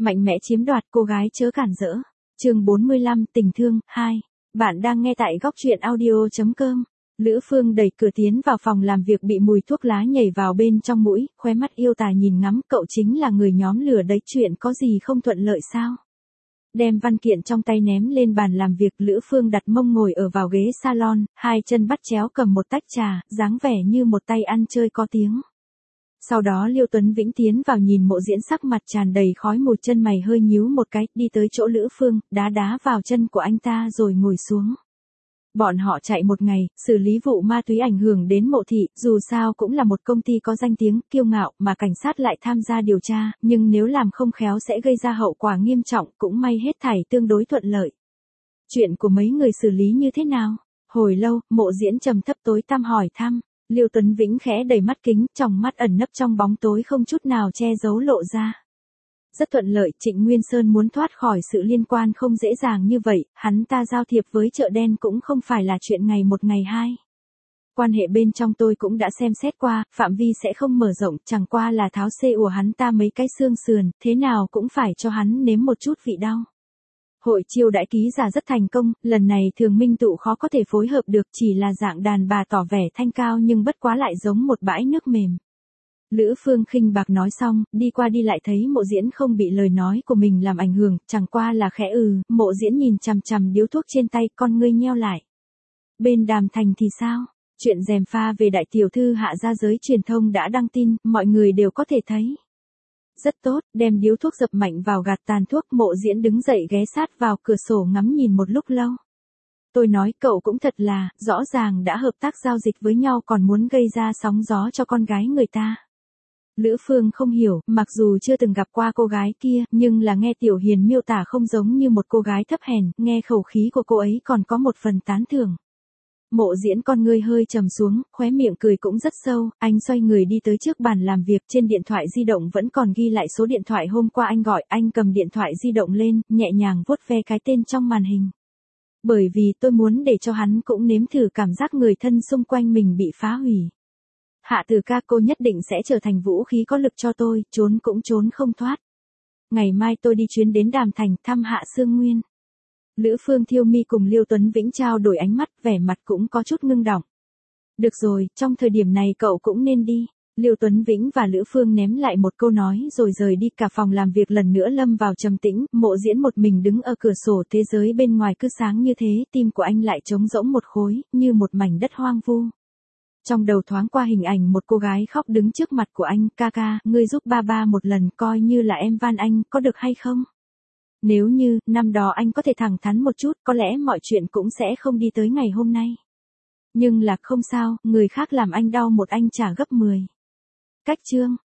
Mạnh mẽ chiếm đoạt, cô gái chớ cản rỡ. Chương 45, tình thương 2. Bạn đang nghe tại góc truyện audio.com. Lữ Phương đẩy cửa tiến vào phòng làm việc bị mùi thuốc lá nhảy vào bên trong mũi, khóe mắt yêu tà nhìn ngắm, cậu chính là người nhóm lửa đấy, chuyện có gì không thuận lợi sao? Đem văn kiện trong tay ném lên bàn làm việc, Lữ Phương đặt mông ngồi ở vào ghế salon, hai chân bắt chéo cầm một tách trà, dáng vẻ như một tay ăn chơi có tiếng. Sau đó Liêu Tuấn Vĩnh tiến vào nhìn Mộ Diễn sắc mặt tràn đầy khói mùi, chân mày hơi nhíu một cái, đi tới chỗ Lữ Phương, đá vào chân của anh ta rồi ngồi xuống. Bọn họ chạy một ngày, xử lý vụ ma túy ảnh hưởng đến Mộ thị, dù sao cũng là một công ty có danh tiếng, kiêu ngạo, mà cảnh sát lại tham gia điều tra, nhưng nếu làm không khéo sẽ gây ra hậu quả nghiêm trọng, cũng may hết thảy tương đối thuận lợi. Chuyện của mấy người xử lý như thế nào? Hồi lâu, Mộ Diễn trầm thấp tối tăm hỏi thăm. Liêu Tuấn Vĩnh khẽ đẩy mắt kính, tròng mắt ẩn nấp trong bóng tối không chút nào che giấu lộ ra. Rất thuận lợi, Trịnh Nguyên Sơn muốn thoát khỏi sự liên quan không dễ dàng như vậy, hắn ta giao thiệp với chợ đen cũng không phải là chuyện ngày một ngày hai. Quan hệ bên trong tôi cũng đã xem xét qua, phạm vi sẽ không mở rộng, chẳng qua là tháo xê ủa hắn ta mấy cái xương sườn, thế nào cũng phải cho hắn nếm một chút vị đau. Hội chiêu đãi ký giả rất thành công, lần này Thường Minh Tụ khó có thể phối hợp được, chỉ là dạng đàn bà tỏ vẻ thanh cao nhưng bất quá lại giống một bãi nước mềm. Lữ Phương khinh bạc nói xong, đi qua đi lại thấy Mộ Diễn không bị lời nói của mình làm ảnh hưởng, chẳng qua là khẽ Mộ Diễn nhìn chằm chằm điếu thuốc trên tay, con ngươi nheo lại. Bên Đàm Thành thì sao? Chuyện gièm pha về đại tiểu thư hạ ra giới truyền thông đã đăng tin, mọi người đều có thể thấy. Rất tốt, đem điếu thuốc dập mạnh vào gạt tàn thuốc, Mộ Diễn đứng dậy ghé sát vào cửa sổ ngắm nhìn một lúc lâu. Tôi nói cậu cũng thật là, rõ ràng đã hợp tác giao dịch với nhau còn muốn gây ra sóng gió cho con gái người ta. Lữ Phương không hiểu, mặc dù chưa từng gặp qua cô gái kia, nhưng là nghe Tiểu Hiền miêu tả không giống như một cô gái thấp hèn, nghe khẩu khí của cô ấy còn có một phần tán thưởng. Mộ Diễn con ngươi hơi trầm xuống, khóe miệng cười cũng rất sâu, anh xoay người đi tới trước bàn làm việc, trên điện thoại di động vẫn còn ghi lại số điện thoại hôm qua anh gọi, anh cầm điện thoại di động lên, nhẹ nhàng vuốt ve cái tên trong màn hình. Bởi vì tôi muốn để cho hắn cũng nếm thử cảm giác người thân xung quanh mình bị phá hủy. Hạ Từ ca, cô nhất định sẽ trở thành vũ khí có lực cho tôi, trốn cũng trốn không thoát. Ngày mai tôi đi chuyến đến Đàm Thành thăm Hạ Sương Nguyên. Lữ Phương Thiêu Mi cùng Liêu Tuấn Vĩnh trao đổi ánh mắt, vẻ mặt cũng có chút ngưng đọng. Được rồi, trong thời điểm này cậu cũng nên đi. Liêu Tuấn Vĩnh và Lữ Phương ném lại một câu nói rồi rời đi, cả phòng làm việc lần nữa lâm vào trầm tĩnh, Mộ Diễn một mình đứng ở cửa sổ, thế giới bên ngoài cứ sáng như thế, tim của anh lại trống rỗng một khối, như một mảnh đất hoang vu. Trong đầu thoáng qua hình ảnh một cô gái khóc đứng trước mặt của anh, ca ca, ngươi giúp ba một lần, coi như là em van anh, có được hay không? Nếu như, năm đó anh có thể thẳng thắn một chút, có lẽ mọi chuyện cũng sẽ không đi tới ngày hôm nay. Nhưng là không sao, người khác làm anh đau một anh trả gấp 10. Cách chương.